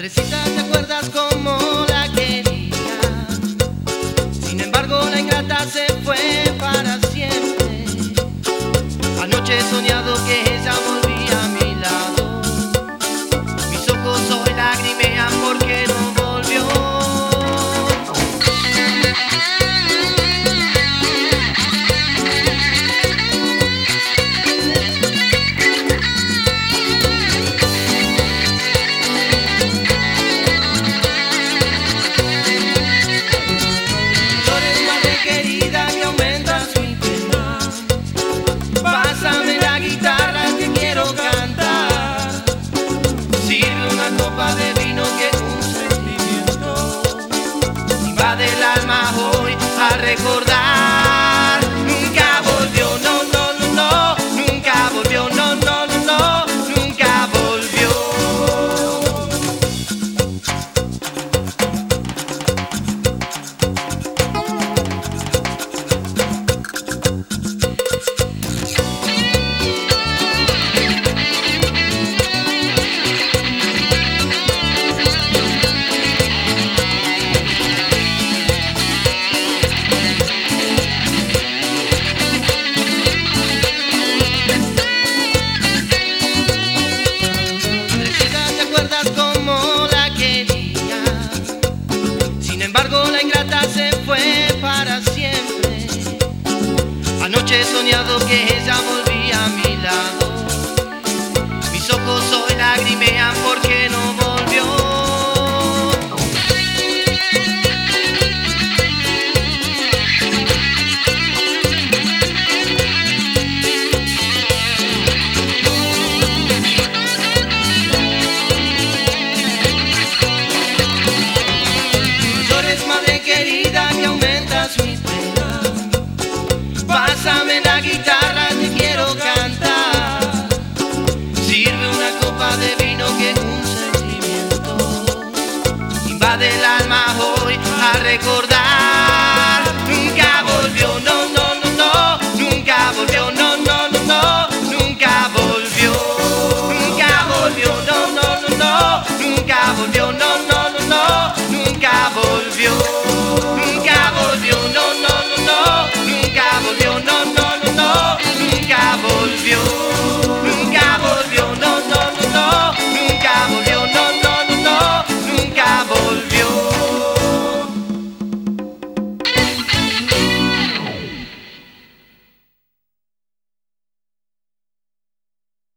Madrecita, ¿te acuerdas cómo la quería? Sin embargo, la ingrata se fue para siempre. Anoche he soñado que ella volvía a mi lado. Mis ojos hoy lagrimean porque no volvió. Del alma hoy a recordar. Nunca volvió, no, no, no, no. Nunca volvió, no, no, no, no. Nunca volvió. Sin embargo, la ingrata se fue para siempre. Anoche he soñado que ella volvía a mi lado. Mis ojos hoy lagrimean porque no volvió. Querida, que aumentas mi pena. Pásame la guitarra, te quiero cantar. Sirve una copa de vino que un sentimiento invade el alma hoy a recordar.